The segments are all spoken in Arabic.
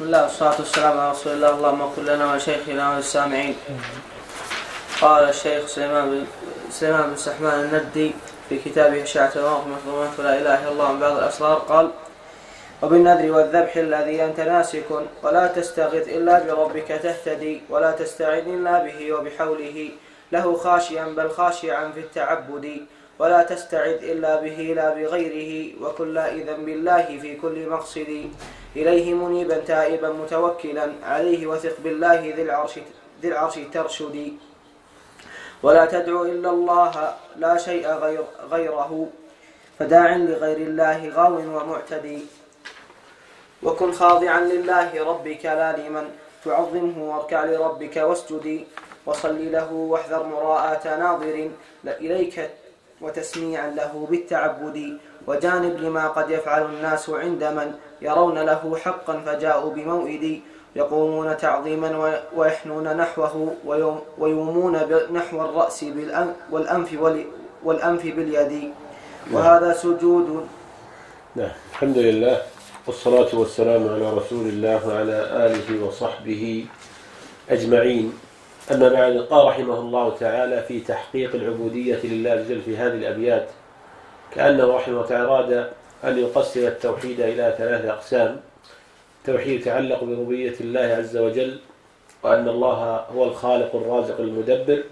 بسم الله والصلاة والسلام على رسول الله. اللهم اغفر لنا ولشيخنا وللسامعين. قال الشيخ سليمان بن سحمان الندي في كتابه شاعة الواقف مخدومات لا إله إلا الله من بعض الأسرار قال: وبالنذر والذبح الذي أنت ناسك ولا تستغث إلا بربك تهتدي ولا تستعن إلا به وبحوله له خاشيا بل خاشعا في التعبد ولا تستعذ إلا به لا بغيره وكن لائذا بالله في كل مقصد إليه منيبا تائبا متوكلا عليه وثق بالله ذي العرش ترشدي ولا تدعو إلا الله لا شيء غيره فداع لغير الله غاو ومعتدي وكن خاضعا لله ربك لا لمن تعظمه واركع لربك واسجدي وصل له واحذر مراءة ناظر إليك وتسميعا له بالتعبد وجانب لما قد يفعل الناس عند من يرون له حقا فجاءوا بموئد يقومون تعظيما ويحنون نحوه ويومون نحو الرأس والأنف باليد وهذا سجود. نعم، الحمد لله والصلاة والسلام على رسول الله وعلى آله وصحبه أجمعين. أما بعد، قال رحمه الله تعالى في تحقيق العبودية لله عز وجل في هذه الأبيات كأنه رحمه الله تعالى أراد أن يقسم التوحيد إلى 3 أقسام: توحيد يتعلق بربوبية الله عز وجل وأن الله هو الخالق الرازق المدبر،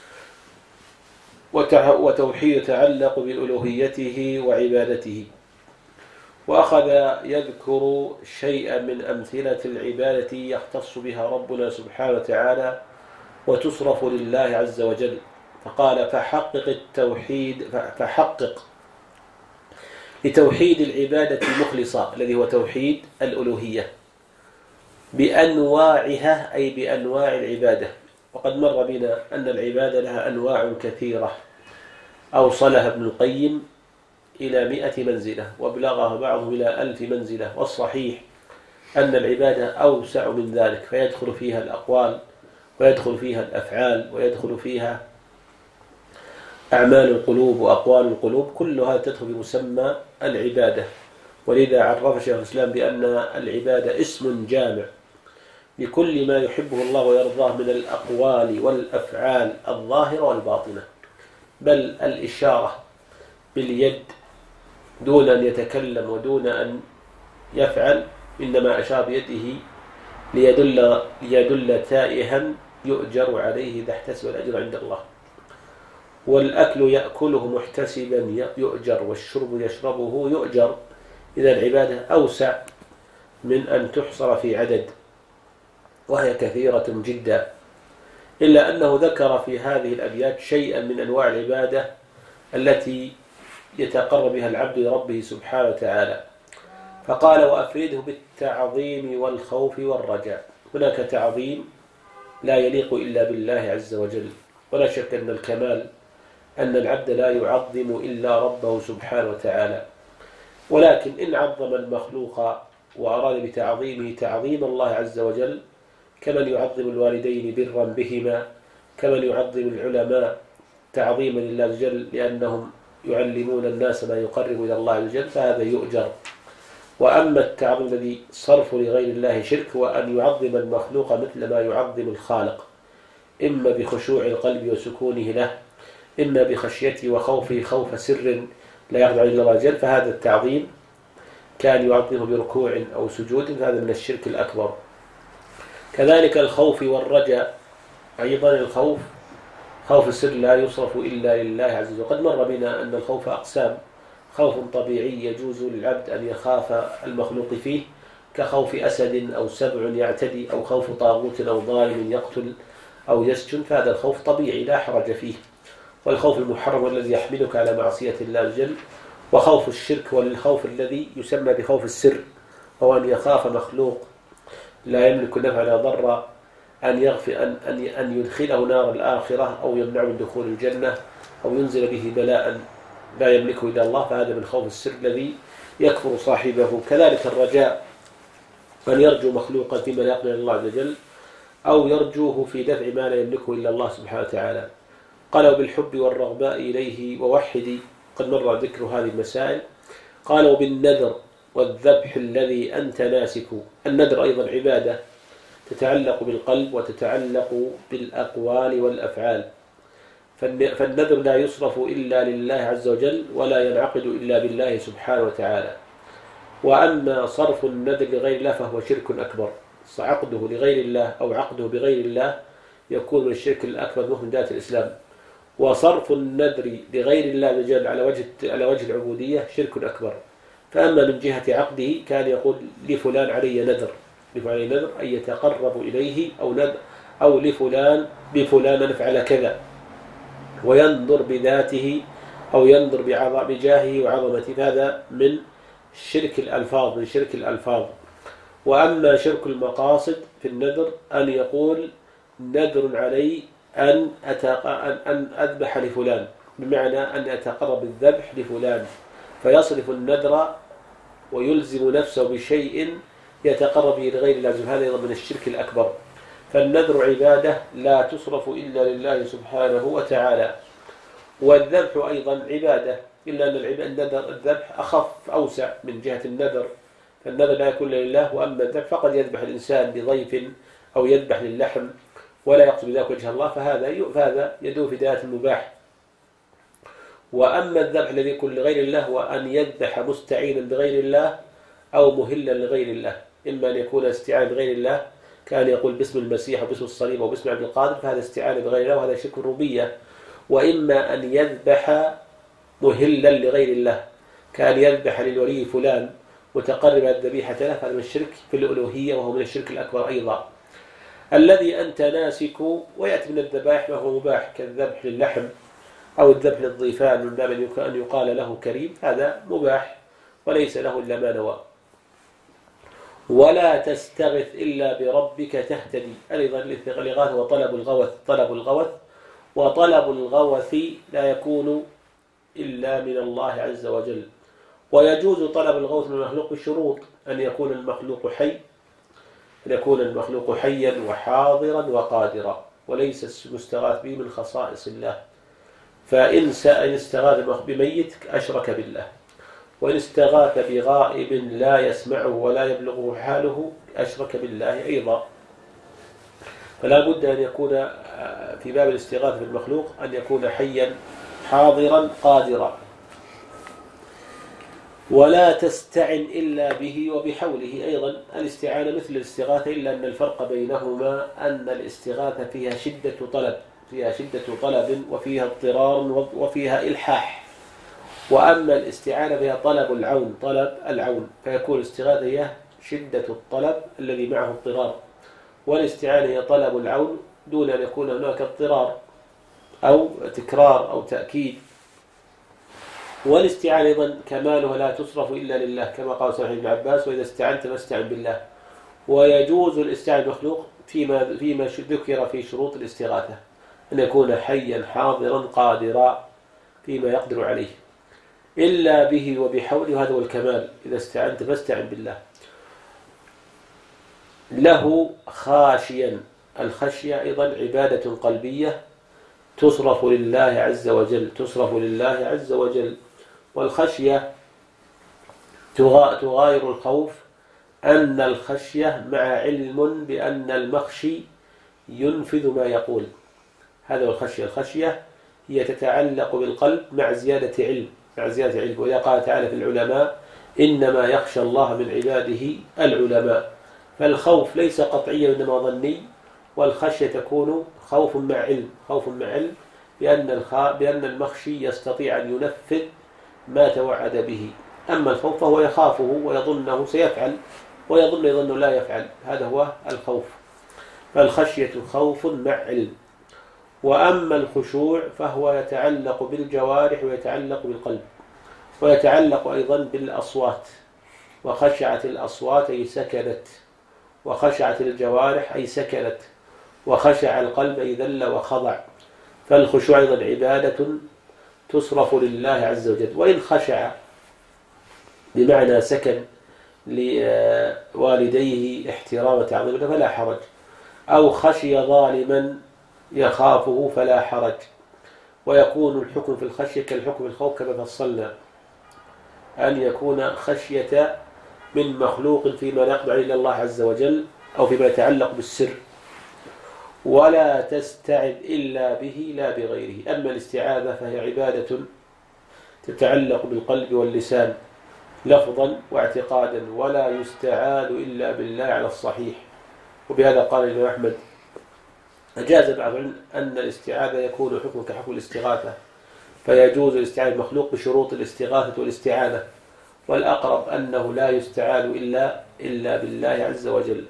وتوحيد يتعلق بألوهيته وعبادته. وأخذ يذكر شيئا من أمثلة العبادة يختص بها ربنا سبحانه وتعالى وتصرف لله عز وجل، فقال: فحقق لتوحيد العبادة المخلصة الذي هو توحيد الألوهية بأنواعها، أي بأنواع العبادة. وقد مر بنا أن العبادة لها أنواع كثيرة أوصلها ابن القيم إلى 100 منزلة وابلغها بعضهم إلى 1000 منزلة، والصحيح أن العبادة أوسع من ذلك، فيدخل فيها الأقوال ويدخل فيها الأفعال ويدخل فيها أعمال القلوب وأقوال القلوب، كلها تدخل بمسمى العبادة. ولذا عرف شيخ الإسلام بأن العبادة اسم جامع لكل ما يحبه الله ويرضاه من الأقوال والأفعال الظاهرة والباطنة، بل الإشارة باليد دون أن يتكلم ودون أن يفعل إنما أشار بيده ليدل تائها يؤجر عليه إذا احتسب الأجر عند الله. والأكل يأكله محتسبا يؤجر، والشرب يشربه يؤجر. إذا العبادة أوسع من أن تحصر في عدد، وهي كثيرة جدا، إلا أنه ذكر في هذه الأبيات شيئا من أنواع العبادة التي يتقرب بها العبد لربه سبحانه وتعالى، فقال: وأفرده بالتعظيم والخوف والرجاء. هناك تعظيم لا يليق إلا بالله عز وجل، ولا شك أن الكمال أن العبد لا يعظم إلا ربه سبحانه وتعالى، ولكن إن عظم المخلوق وأراد بتعظيمه تعظيم الله عز وجل كمن يعظم الوالدين برا بهما، كمن يعظم العلماء تعظيما لله عز وجل لأنهم يعلمون الناس ما يقرب إلى الله عز وجل، فهذا يؤجر. وأما التعظيم الذي صرف لغير الله شرك، وأن يعظم المخلوق مثل ما يعظم الخالق، إما بخشوع القلب وسكونه له، إما بخشيته وخوفه خوف سر لا يخضع إلا الله عز وجل، فهذا التعظيم كان يعظمه بركوع أو سجود، فهذا من الشرك الأكبر. كذلك الخوف والرجاء أيضا، الخوف خوف السر لا يصرف إلا لله عز وجل. قد مر بنا أن الخوف أقسام: خوف طبيعي يجوز للعبد أن يخاف المخلوق فيه كخوف أسد أو سبع يعتدي، أو خوف طاغوت أو ظالم يقتل أو يسجن، فهذا الخوف طبيعي لا حرج فيه. والخوف المحرم الذي يحملك على معصية الله عز وجل، وخوف الشرك والخوف الذي يسمى بخوف السر، هو أن يخاف مخلوق لا يملك نفع ولا ضر أن يدخله نار الآخرة أو يمنع من دخول الجنة أو ينزل به بلاء لا يملكه إلا الله، فهذا من خوف السر الذي يكفر صاحبه. كذلك الرجاء، من يرجو مخلوقا فيما لا يقبل الله عز وجل أو يرجوه في دفع ما لا يملكه إلا الله سبحانه وتعالى. قالوا بالحب والرغباء إليه ووحدي، قد مر ذكر هذه المسائل. قالوا بالنذر والذبح الذي أنت ناسك. النذر أيضا عبادة تتعلق بالقلب وتتعلق بالأقوال والأفعال، فالنذر لا يصرف إلا لله عز وجل ولا ينعقد إلا بالله سبحانه وتعالى. وأما صرف النذر لغير الله فهو شرك أكبر، عقده لغير الله أو عقده بغير الله يكون من الشرك الأكبر من ذات الإسلام. وصرف النذر لغير الله بجل على وجه العبودية شرك أكبر. فأما من جهة عقده كان يقول لفلان علي نذر، أن يتقرب إليه أو لفلان بفلان نفعل كذا، وينظر بذاته أو ينظر بجاهه وعظمته، هذا من شرك الألفاظ. وأما شرك المقاصد في النذر أن يقول نذر علي أن أذبح لفلان، بمعنى أن أتقرب الذبح لفلان، فيصرف النذر ويلزم نفسه بشيء يتقرب به لغير الله، هذا أيضا من الشرك الأكبر. فالنذر عبادة لا تصرف إلا لله سبحانه وتعالى. والذبح أيضا عبادة، إلا أن الذبح أخف أوسع من جهة النذر، فالنذر لا يكون لله. وأما الذبح فقد يذبح الإنسان لضيف أو يذبح للحم ولا يقصد بذلك وجه الله، فهذا يدور في دائرة المباح. وأما الذبح الذي يكون لغير الله وأن يذبح مستعينا بغير الله أو مهلا لغير الله، إما أن يكون استعانة بغير الله، كان يقول باسم المسيح وباسم الصليب وباسم عبد القادر، فهذا استعانة بغير الله وهذا شرك الربوبية. وإما أن يذبح مهلا لغير الله، كان يذبح للولي فلان متقرب الذبيحة له، هذا من الشرك في الألوهية وهو من الشرك الأكبر أيضا. الذي أنت ناسك، ويأتي من الذبائح ما هو مباح كالذبح للحم أو الذبح للضيفان من باب أن يقال له كريم، هذا مباح وليس له إلا ما نوى. ولا تستغث إلا بربك تهتدي، أيضا الإغاثة وطلب الغوث، وطلب الغوث لا يكون إلا من الله عز وجل. ويجوز طلب الغوث من المخلوق بشروط: أن يكون المخلوق حيا وحاضرا وقادرا، وليس المستغاث به من خصائص الله. فإن استغاث بميت أشرك بالله، وإن استغاث بغائب لا يسمعه ولا يبلغه حاله أشرك بالله أيضا. فلا بد أن يكون في باب الاستغاثة بالمخلوق أن يكون حيا حاضرا قادرا. ولا تستعن إلا به وبحوله، أيضا الاستعانة مثل الاستغاثة، إلا أن الفرق بينهما أن الاستغاثة فيها شدة طلب وفيها اضطرار وفيها إلحاح. وأما الاستعانة فيها طلب العون، فيكون الاستغاثة هي شدة الطلب الذي معه اضطرار، والاستعانة هي طلب العون دون أن يكون هناك اضطرار أو تكرار أو تأكيد. والاستعانة أيضا كمالها لا تصرف إلا لله، كما قال سيدنا ابن عباس: وإذا استعنت فاستعن بالله. ويجوز الاستعانة بالمخلوق فيما ذكر في شروط الاستغاثة، أن يكون حيا حاضرا قادرا فيما يقدر عليه، إلا به وبحوله، هذا هو الكمال. إذا استعنت فاستعن بالله. له خاشيا، الخشية أيضا عبادة قلبية تصرف لله عز وجل. والخشية تغاير الخوف، أن الخشية مع علم بأن المخشي ينفذ ما يقول، هذا هو الخشية هي تتعلق بالقلب مع زيادة علم. وإذا قال تعالى في العلماء: إنما يخشى الله من عباده العلماء. فالخوف ليس قطعيا إنما ظني، والخشية تكون خوف مع علم بأن المخشي يستطيع أن ينفذ ما توعد به. أما الخوف فهو يخافه ويظنه سيفعل ويظن لا يفعل، هذا هو الخوف. فالخشية خوف مع علم. وأما الخشوع فهو يتعلق بالجوارح ويتعلق بالقلب، ويتعلق أيضا بالأصوات. وخشعت الأصوات أي سكنت، وخشعت الجوارح أي سكنت، وخشع القلب أي ذل وخضع. فالخشوع أيضا عبادة تصرف لله عز وجل. وإن خشع بمعنى سكن لوالديه احترام وتعظيم فلا حرج، أو خشي ظالما يخافه فلا حرج. ويكون الحكم في الخشية كالحكم في الخوف كما فصلنا، أن يكون خشية من مخلوق فيما لا يقدر عليه إلا الله عز وجل أو فيما يتعلق بالسر، ولا تستعذ إلا به لا بغيره. أما الاستعاذة فهي عبادة تتعلق بالقلب واللسان لفظا واعتقادا، ولا يستعاذ إلا بالله على الصحيح. وبهذا قال الإمام أحمد: أجاز بعض أن الاستعاذة يكون حكم كحكم الاستغاثة، فيجوز الاستعاذة المخلوق بشروط الاستغاثة والاستعانة، والأقرب أنه لا يستعاذ إلا بالله عز وجل.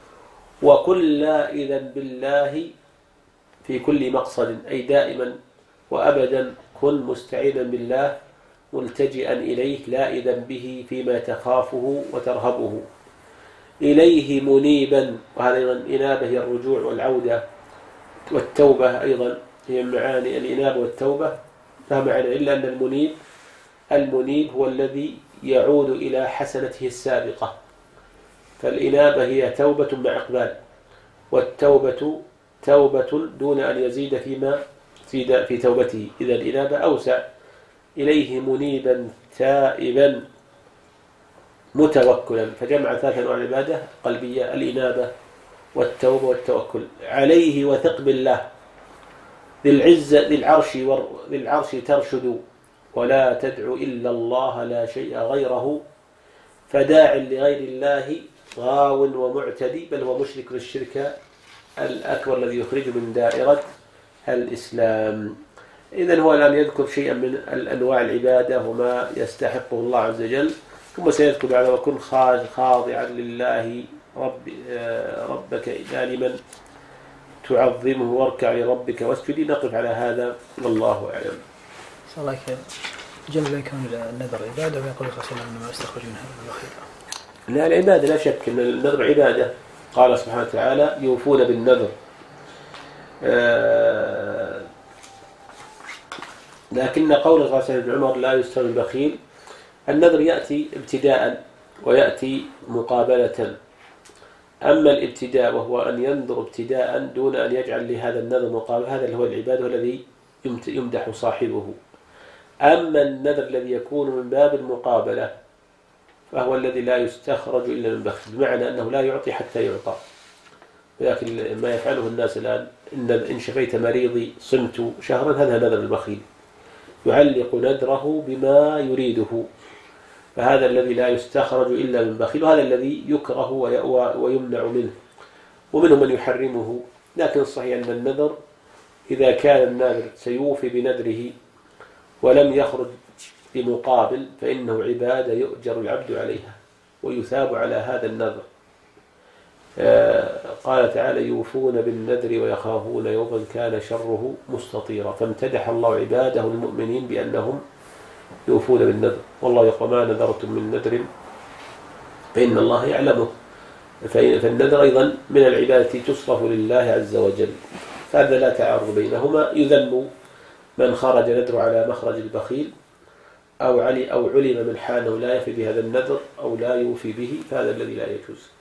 وكل إذا بالله في كل مقصد، أي دائما وأبدا كن مستعينا بالله ملتجئا إليه لائذا به فيما تخافه وترهبه، إليه منيبا. وهذا أيضا إنابة هي الرجوع والعودة، والتوبة أيضا هي معاني الإنابة والتوبة لا معنى إلا أن المنيب هو الذي يعود إلى حسنته السابقة، فالإنابة هي توبة مع إقبال، والتوبة توبة دون أن يزيد فيما زيد في توبته. إذا الإنابة أوسع، إليه منيبا تائبا متوكلا، فجمع ثلاث أنواع العبادة قلبية: الإنابة والتوبة والتوكل. عليه وثق بالله ذي العزة ذي العرش ترشد، ولا تدع إلا الله لا شيء غيره، فداع لغير الله غاو ومعتدي، بل هو مشرك للشرك الأكبر الذي يخرج من دائرة الإسلام. إذن هو الآن يذكر شيئا من الأنواع العبادة وما يستحقه الله عز وجل، ثم سيذكر بعد: وكن خاضعا لله ربك لمن تعظمه، واركع لربك واسجد. نقف على هذا والله أعلم. صلى الله عليه جمع بين كون النذر عبادة، ويقول صلى الله عليه وسلم إنما يستخرج منها البخيل. لا، العبادة لا شك أن النذر عبادة. قال سبحانه وتعالى: يوفون بالنذر. لكن قول صلى الله عليه وسلم عمر: لا يستوي البخيل، النذر يأتي ابتداء ويأتي مقابلة. أما الابتداء وهو أن ينذر ابتداء دون أن يجعل لهذا النذر مقابل، هذا اللي هو العبادة الذي يمدح صاحبه. أما النذر الذي يكون من باب المقابلة فهو الذي لا يستخرج إلا من بخيل، بمعنى أنه لا يعطي حتى يعطى. ولكن ما يفعله الناس الآن: إن شفيت مريضي صمت شهرا، هذا نذر البخيل، يعلق نذره بما يريده، فهذا الذي لا يستخرج إلا من بخيل، وهذا الذي يكره ويمنع منه، ومنهم من يحرمه. لكن الصحيح أن النذر إذا كان الناذر سيوفي بنذره ولم يخرج بمقابل فإنه عبادة يؤجر العبد عليها ويثاب على هذا النذر. قال تعالى: يوفون بالنذر ويخافون يوما كان شره مستطيرا. فامتدح الله عباده المؤمنين بأنهم يوفون بالنذر. والله يقول: ما نذرتم من نذر فإن الله يعلمه. فالنذر أيضا من العبادة تصرف لله عز وجل، فهذا لا تعارض بينهما. يذم من خرج نذر على مخرج البخيل، أو علم من حاله لا يفي بهذا النذر أو لا يوفي به، فهذا الذي لا يجوز.